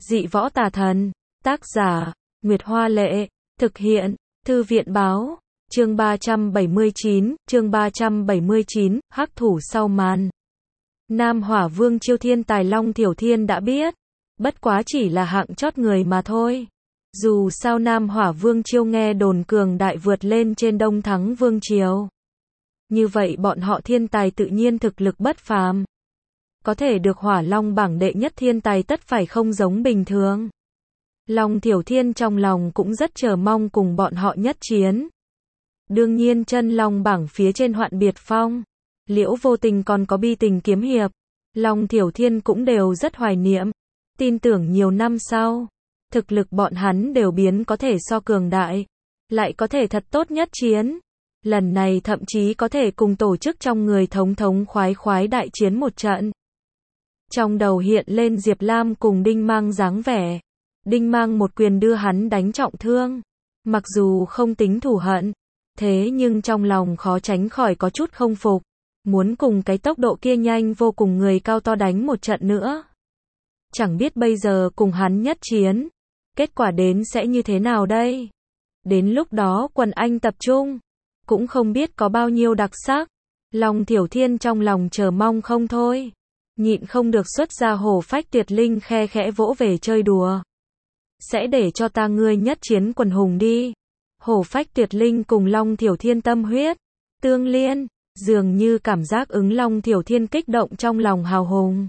Dị võ tà thần. Tác giả, Nguyệt Hoa Lệ. Thực hiện, Thư viện Báo. Chương 379, hắc thủ sau màn. Nam Hỏa Vương chiêu thiên tài Long Thiểu Thiên đã biết. Bất quá chỉ là hạng chót người mà thôi. Dù sao Nam Hỏa Vương chiêu nghe đồn cường đại vượt lên trên Đông Thắng Vương triều. Như vậy bọn họ thiên tài tự nhiên thực lực bất phàm. Có thể được Hỏa Long bảng đệ nhất thiên tài tất phải không giống bình thường. Long Thiểu Thiên trong lòng cũng rất chờ mong cùng bọn họ nhất chiến. Đương nhiên chân Long bảng phía trên Hoạn Biệt Phong, Liễu Vô Tình còn có Bi Tình kiếm hiệp, Long Thiểu Thiên cũng đều rất hoài niệm. Tin tưởng nhiều năm sau, thực lực bọn hắn đều biến có thể so cường đại, lại có thể thật tốt nhất chiến. Lần này thậm chí có thể cùng tổ chức trong người thống thống khoái khoái đại chiến một trận. Trong đầu hiện lên Diệp Lam cùng Đinh Mang dáng vẻ. Đinh Mang một quyền đưa hắn đánh trọng thương. Mặc dù không tính thù hận, thế nhưng trong lòng khó tránh khỏi có chút không phục. Muốn cùng cái tốc độ kia nhanh vô cùng người cao to đánh một trận nữa. Chẳng biết bây giờ cùng hắn nhất chiến, kết quả đến sẽ như thế nào đây? Đến lúc đó quần anh tập trung, cũng không biết có bao nhiêu đặc sắc. Long Thiểu Thiên trong lòng chờ mong không thôi. Nhịn không được xuất ra Hổ Phách Tuyệt Linh khe khẽ vỗ về chơi đùa. Sẽ để cho ta ngươi nhất chiến quần hùng đi. Hổ Phách Tuyệt Linh cùng Long Thiểu Thiên tâm huyết tương liên, dường như cảm giác ứng Long Thiểu Thiên kích động trong lòng hào hùng.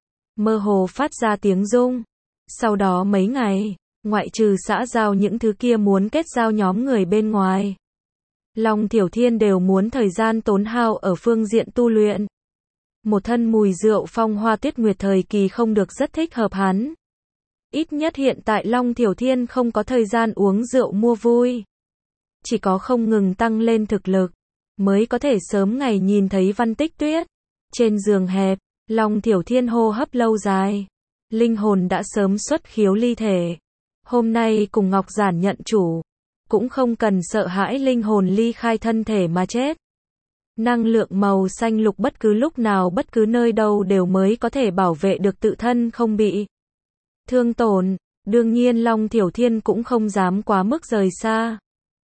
Mơ hồ phát ra tiếng rung. Sau đó mấy ngày, ngoại trừ xã giao những thứ kia muốn kết giao nhóm người bên ngoài, Long Thiểu Thiên đều muốn thời gian tốn hao ở phương diện tu luyện. Một thân mùi rượu phong hoa tuyết nguyệt thời kỳ không được rất thích hợp hắn. Ít nhất hiện tại Long Thiểu Thiên không có thời gian uống rượu mua vui. Chỉ có không ngừng tăng lên thực lực, mới có thể sớm ngày nhìn thấy Văn Tích Tuyết. Trên giường hẹp, Long Thiểu Thiên hô hấp lâu dài. Linh hồn đã sớm xuất khiếu ly thể. Hôm nay cùng Ngọc Giản nhận chủ, cũng không cần sợ hãi linh hồn ly khai thân thể mà chết. Năng lượng màu xanh lục bất cứ lúc nào bất cứ nơi đâu đều mới có thể bảo vệ được tự thân không bị thương tổn. Đương nhiên Long Thiểu Thiên cũng không dám quá mức rời xa.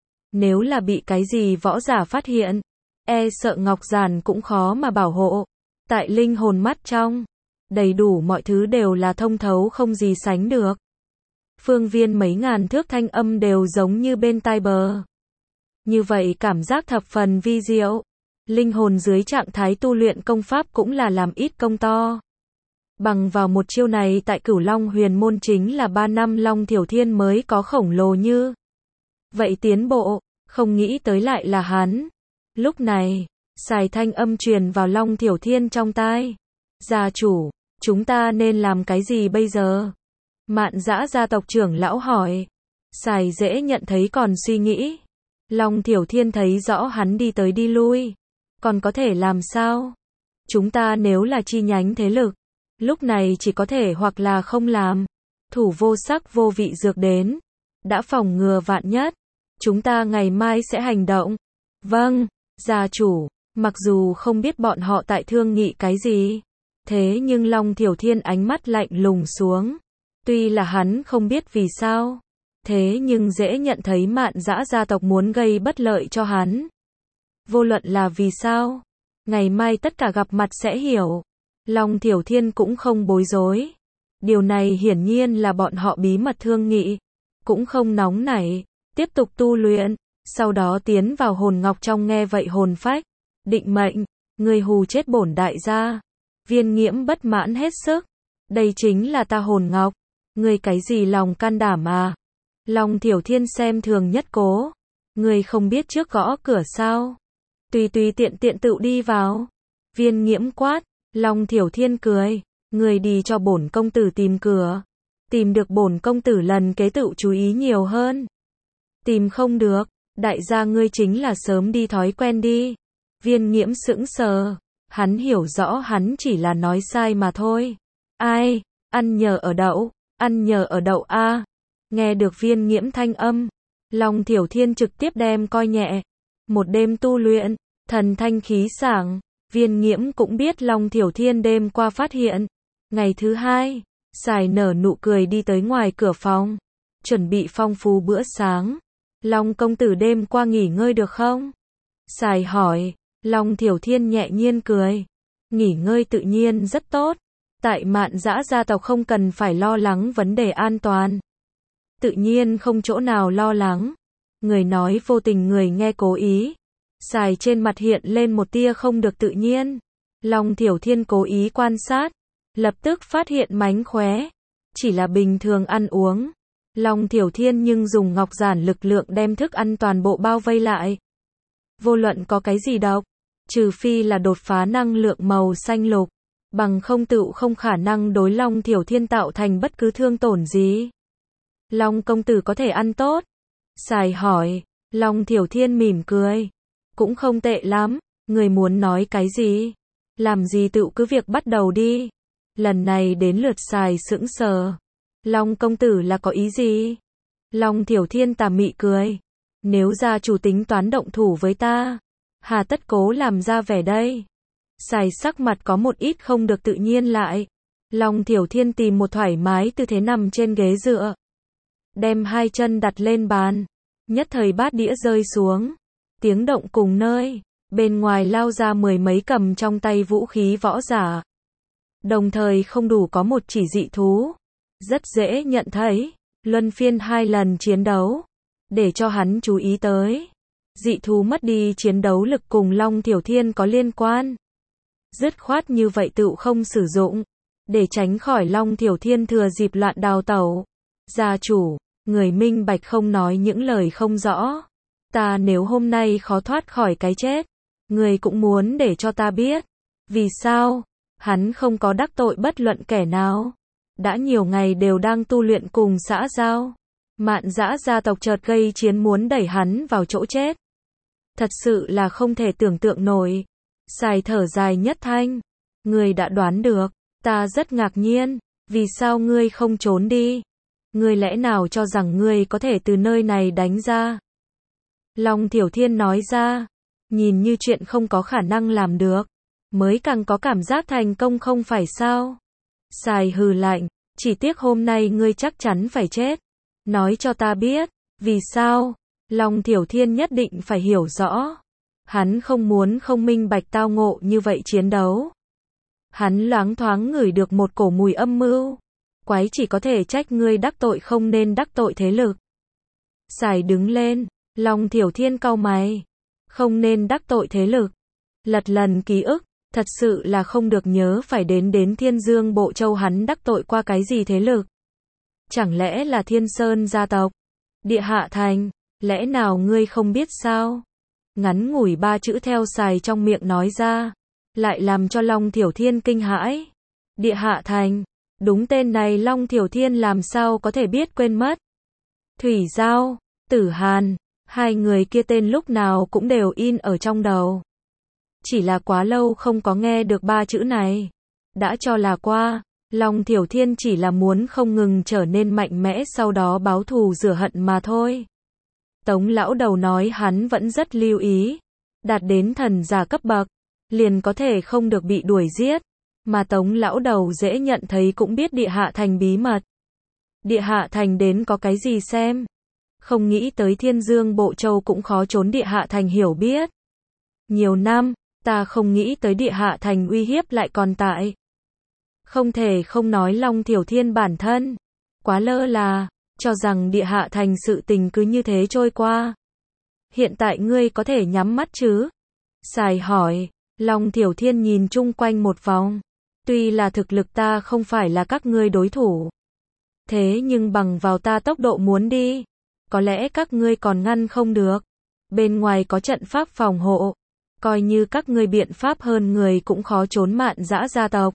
Nếu là bị cái gì võ giả phát hiện, e sợ Ngọc Giản cũng khó mà bảo hộ. Tại linh hồn mắt trong, đầy đủ mọi thứ đều là thông thấu không gì sánh được. Phương viên mấy ngàn thước thanh âm đều giống như bên tai bờ. Như vậy cảm giác thập phần vi diệu. Linh hồn dưới trạng thái tu luyện công pháp cũng là làm ít công to. Bằng vào một chiêu này tại Cửu Long Huyền Môn chính là 3 năm Long Thiểu Thiên mới có khổng lồ như vậy tiến bộ, không nghĩ tới lại là hắn. Lúc này, xài thanh âm truyền vào Long Thiểu Thiên trong tai. Gia chủ, chúng ta nên làm cái gì bây giờ? Mạn Dã gia tộc trưởng lão hỏi. Xài dễ nhận thấy còn suy nghĩ. Long Thiểu Thiên thấy rõ hắn đi tới đi lui. Còn có thể làm sao? Chúng ta nếu là chi nhánh thế lực, lúc này chỉ có thể hoặc là không làm. Thủ vô sắc vô vị dược đến. Đã phòng ngừa vạn nhất. Chúng ta ngày mai sẽ hành động. Vâng, gia chủ. Mặc dù không biết bọn họ tại thương nghị cái gì, thế nhưng Long Thiểu Thiên ánh mắt lạnh lùng xuống. Tuy là hắn không biết vì sao, thế nhưng dễ nhận thấy Mạn Dã gia tộc muốn gây bất lợi cho hắn. Vô luận là vì sao, ngày mai tất cả gặp mặt sẽ hiểu. Long Thiểu Thiên cũng không bối rối. Điều này hiển nhiên là bọn họ bí mật thương nghị, cũng không nóng nảy, tiếp tục tu luyện, sau đó tiến vào hồn ngọc trong. Nghe vậy hồn phách định mệnh, người hù chết bổn đại gia. Viên Nghiễm bất mãn hết sức. Đây chính là ta hồn ngọc, người cái gì lòng can đảm à? Long Thiểu Thiên xem thường nhất cố. Người không biết trước gõ cửa sao? Tùy tùy tiện tiện tự đi vào. Viên Nghiễm quát. Long Thiểu Thiên cười. Người đi cho bổn công tử tìm cửa. Tìm được bổn công tử lần kế tự chú ý nhiều hơn. Tìm không được, đại gia ngươi chính là sớm đi thói quen đi. Viên Nghiễm sững sờ. Hắn hiểu rõ hắn chỉ là nói sai mà thôi. Ai? Ăn nhờ ở đậu. Ăn nhờ ở đậu a. Nghe được Viên Nghiễm thanh âm, Long Thiểu Thiên trực tiếp đem coi nhẹ. Một đêm tu luyện, thần thanh khí sảng. Viên Nghiễm cũng biết Long Thiểu Thiên đêm qua phát hiện. Ngày thứ hai, Sài nở nụ cười đi tới ngoài cửa phòng, chuẩn bị phong phú bữa sáng. Long công tử đêm qua nghỉ ngơi được không? Sài hỏi. Long Thiểu Thiên nhẹ nhiên cười. Nghỉ ngơi tự nhiên rất tốt. Tại Mạn Dã gia tộc không cần phải lo lắng vấn đề an toàn. Tự nhiên không chỗ nào lo lắng. Người nói vô tình người nghe cố ý. Sài trên mặt hiện lên một tia không được tự nhiên. Long Thiểu Thiên cố ý quan sát, lập tức phát hiện mánh khóe. Chỉ là bình thường ăn uống. Long Thiểu Thiên nhưng dùng ngọc giản lực lượng đem thức ăn toàn bộ bao vây lại. Vô luận có cái gì độc, trừ phi là đột phá năng lượng màu xanh lục, bằng không tựu không khả năng đối Long Thiểu Thiên tạo thành bất cứ thương tổn gì. Long công tử có thể ăn tốt? Sài hỏi. Long Thiểu Thiên mỉm cười. Cũng không tệ lắm, người muốn nói cái gì? Làm gì tựu cứ việc bắt đầu đi. Lần này đến lượt Sài sững sờ. Long công tử là có ý gì? Long Thiểu Thiên tà mị cười. Nếu gia chủ tính toán động thủ với ta, hà tất cố làm ra vẻ đây? Sài sắc mặt có một ít không được tự nhiên lại. Long Thiểu Thiên tìm một thoải mái tư thế nằm trên ghế dựa, đem hai chân đặt lên bàn. Nhất thời bát đĩa rơi xuống, tiếng động cùng nơi. Bên ngoài lao ra mười mấy cầm trong tay vũ khí võ giả. Đồng thời không đủ có một chỉ dị thú. Rất dễ nhận thấy, luân phiên 2 lần chiến đấu, để cho hắn chú ý tới. Dị thú mất đi chiến đấu lực cùng Long Thiểu Thiên có liên quan. Dứt khoát như vậy tựu không sử dụng, để tránh khỏi Long Thiểu Thiên thừa dịp loạn đào tẩu. Gia chủ, người minh bạch không nói những lời không rõ. Ta nếu hôm nay khó thoát khỏi cái chết, người cũng muốn để cho ta biết. Vì sao? Hắn không có đắc tội bất luận kẻ nào. Đã nhiều ngày đều đang tu luyện cùng xã giao. Mạn Dã gia tộc chợt gây chiến muốn đẩy hắn vào chỗ chết. Thật sự là không thể tưởng tượng nổi. Sài thở dài nhất thanh. Ngươi đã đoán được. Ta rất ngạc nhiên. Vì sao ngươi không trốn đi? Ngươi lẽ nào cho rằng ngươi có thể từ nơi này đánh ra? Long Thiểu Thiên nói ra. Nhìn như chuyện không có khả năng làm được, mới càng có cảm giác thành công không phải sao? Sài hừ lạnh. Chỉ tiếc hôm nay ngươi chắc chắn phải chết. Nói cho ta biết. Vì sao? Long Thiểu Thiên nhất định phải hiểu rõ. Hắn không muốn không minh bạch tao ngộ như vậy chiến đấu. Hắn loáng thoáng ngửi được một cổ mùi âm mưu. Quái chỉ có thể trách ngươi đắc tội không nên đắc tội thế lực. Sài đứng lên. Long Thiểu Thiên cau mày. Không nên đắc tội thế lực. Lật lần ký ức. Thật sự là không được nhớ phải đến Thiên Dương Bộ Châu hắn đắc tội qua cái gì thế lực. Chẳng lẽ là Thiên Sơn gia tộc? Địa Hạ Thành? Lẽ nào ngươi không biết sao? Ngắn ngủi 3 chữ theo Sài trong miệng nói ra, lại làm cho Long Thiểu Thiên kinh hãi. Địa Hạ Thành? Đúng tên này Long Thiểu Thiên làm sao có thể biết quên mất. Thủy Giao, Tử Hàn, hai người kia tên lúc nào cũng đều in ở trong đầu. Chỉ là quá lâu không có nghe được 3 chữ này. Đã cho là qua, Long Thiểu Thiên chỉ là muốn không ngừng trở nên mạnh mẽ sau đó báo thù rửa hận mà thôi. Tống lão đầu nói hắn vẫn rất lưu ý. Đạt đến thần giả cấp bậc, liền có thể không được bị đuổi giết. Mà Tống lão đầu dễ nhận thấy cũng biết Địa Hạ Thành bí mật. Địa Hạ Thành đến có cái gì xem? Không nghĩ tới Thiên Dương Bộ Châu cũng khó trốn Địa Hạ Thành hiểu biết. Nhiều năm, ta không nghĩ tới Địa Hạ Thành uy hiếp lại còn tại. Không thể không nói Long Thiểu Thiên bản thân quá lơ là, cho rằng Địa Hạ Thành sự tình cứ như thế trôi qua. Hiện tại ngươi có thể nhắm mắt chứ? Sài hỏi. Long Thiểu Thiên nhìn chung quanh một vòng. Tuy là thực lực ta không phải là các ngươi đối thủ, thế nhưng bằng vào ta tốc độ muốn đi, có lẽ các ngươi còn ngăn không được. Bên ngoài có trận pháp phòng hộ, coi như các ngươi biện pháp hơn người cũng khó trốn Mạn Dã gia tộc.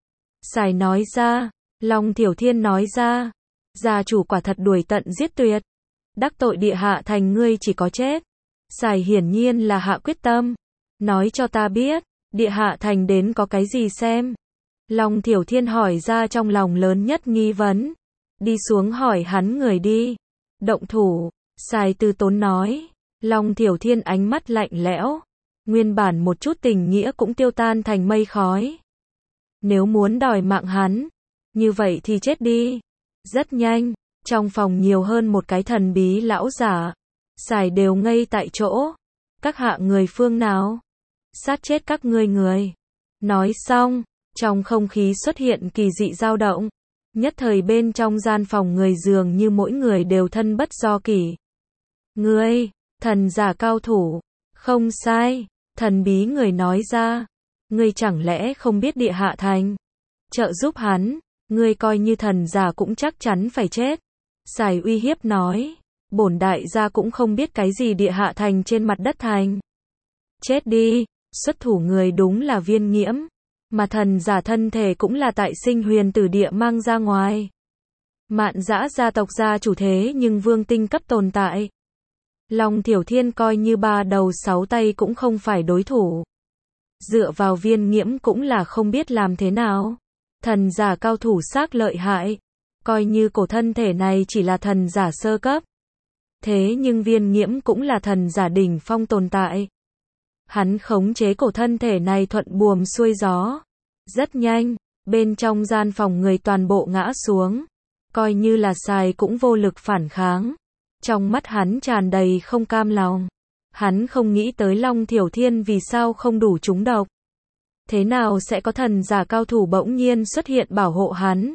Sài nói ra. Long Thiểu Thiên nói ra. Gia chủ quả thật đuổi tận giết tuyệt. Đắc tội Địa Hạ Thành ngươi chỉ có chết. Sài hiển nhiên là hạ quyết tâm. Nói cho ta biết, Địa Hạ Thành đến có cái gì xem? Long Thiểu Thiên hỏi ra trong lòng lớn nhất nghi vấn. Đi xuống hỏi hắn người đi. Động thủ. Sài từ tốn nói. Long Thiểu Thiên ánh mắt lạnh lẽo. Nguyên bản một chút tình nghĩa cũng tiêu tan thành mây khói. Nếu muốn đòi mạng hắn, Như vậy thì chết đi. Rất nhanh, trong phòng nhiều hơn một cái thần bí lão giả. Sài đều ngây tại chỗ. Các hạ người phương nào? Sát chết các ngươi người. Nói xong, trong không khí xuất hiện kỳ dị dao động. Nhất thời bên trong gian phòng người dường như mỗi người đều thân bất do kỷ. Ngươi, thần giả cao thủ. Không sai, thần bí người nói ra. Ngươi chẳng lẽ không biết địa hạ thành? Trợ giúp hắn, ngươi coi như thần giả cũng chắc chắn phải chết. Sài uy hiếp nói, bổn đại gia cũng không biết cái gì địa hạ thành trên mặt đất thành. Chết đi, xuất thủ người đúng là Viên Nghiễm, mà thần giả thân thể cũng là tại Sinh Huyền Tử Địa mang ra ngoài. Mạn Dã gia tộc gia chủ thế nhưng vương tinh cấp tồn tại. Long Thiểu Thiên coi như 3 đầu 6 tay cũng không phải đối thủ. Dựa vào Viên Nghiễm cũng là không biết làm thế nào. Thần giả cao thủ xác lợi hại. Coi như cổ thân thể này chỉ là thần giả sơ cấp. Thế nhưng Viên Nghiễm cũng là thần giả đỉnh phong tồn tại. Hắn khống chế cổ thân thể này thuận buồm xuôi gió. Rất nhanh, bên trong gian phòng người toàn bộ ngã xuống. Coi như là Sài cũng vô lực phản kháng. Trong mắt hắn tràn đầy không cam lòng. Hắn không nghĩ tới Long Thiểu Thiên vì sao không đủ trúng độc. Thế nào sẽ có thần giả cao thủ bỗng nhiên xuất hiện bảo hộ hắn?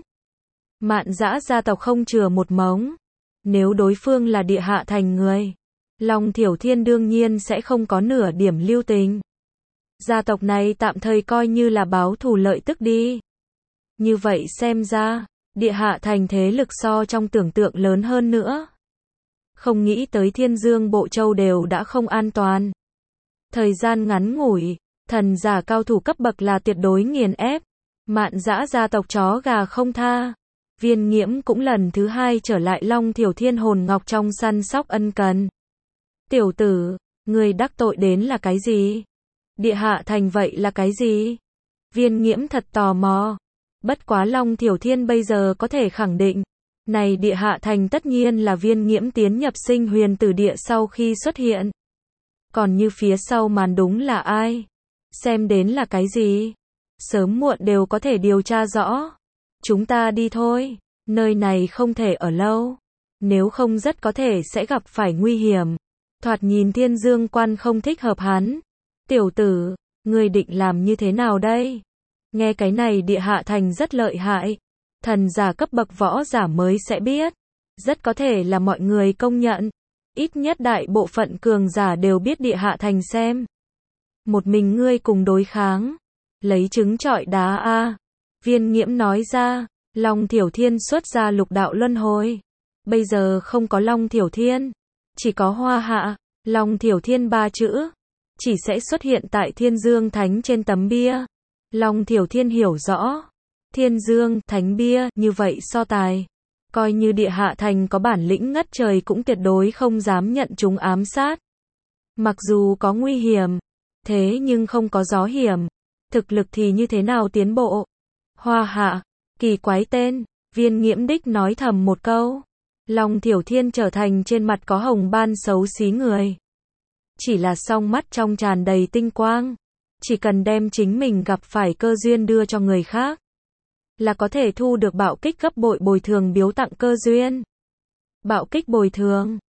Mạn Dã gia tộc không chừa một mống. Nếu đối phương là địa hạ thành người, Long Thiểu Thiên đương nhiên sẽ không có nửa điểm lưu tình. Gia tộc này tạm thời coi như là báo thù lợi tức đi. Như vậy xem ra, địa hạ thành thế lực so trong tưởng tượng lớn hơn nữa. Không nghĩ tới Thiên Dương Bộ Châu đều đã không an toàn. Thời gian ngắn ngủi, thần giả cao thủ cấp bậc là tuyệt đối nghiền ép. Mạn Dã gia tộc chó gà không tha. Viên Nghiễm cũng lần thứ 2 trở lại Long Thiểu Thiên hồn ngọc trong săn sóc ân cần. Tiểu tử, người đắc tội đến là cái gì? Địa hạ thành vậy là cái gì? Viên Nghiễm thật tò mò. Bất quá Long Thiểu Thiên bây giờ có thể khẳng định. Này địa hạ thành tất nhiên là Viên Nghiễm tiến nhập Sinh Huyền Tử Địa sau khi xuất hiện. Còn như phía sau màn đúng là ai? Xem đến là cái gì? Sớm muộn đều có thể điều tra rõ. Chúng ta đi thôi, nơi này không thể ở lâu. Nếu không rất có thể sẽ gặp phải nguy hiểm. Thoạt nhìn Thiên Dương Quan không thích hợp hắn. Tiểu tử, ngươi định làm như thế nào đây? Nghe cái này địa hạ thành rất lợi hại. Thần giả cấp bậc võ giả mới sẽ biết. Rất có thể là mọi người công nhận. Ít nhất đại bộ phận cường giả đều biết địa hạ thành xem. Một mình ngươi cùng đối kháng. Lấy trứng trọi đá a. Viên Nghiễm nói ra, Long Thiểu Thiên xuất ra lục đạo luân hồi. Bây giờ không có Long Thiểu Thiên, chỉ có Hoa Hạ. Long Thiểu Thiên 3 chữ, chỉ sẽ xuất hiện tại Thiên Dương Thánh trên tấm bia. Long Thiểu Thiên hiểu rõ, Thiên Dương Thánh bia, như vậy so tài. Coi như địa hạ thành có bản lĩnh ngất trời cũng tuyệt đối không dám nhận chúng ám sát. Mặc dù có nguy hiểm, thế nhưng không có gió hiểm. Thực lực thì như thế nào tiến bộ? Hoa Hạ, kỳ quái tên, Viên Nghiễm đích nói thầm một câu. Long Thiểu Thiên trở thành trên mặt có hồng ban xấu xí người. Chỉ là song mắt trong tràn đầy tinh quang. Chỉ cần đem chính mình gặp phải cơ duyên đưa cho người khác, là có thể thu được bạo kích gấp bội bồi thường biếu tặng cơ duyên. Bạo kích bồi thường,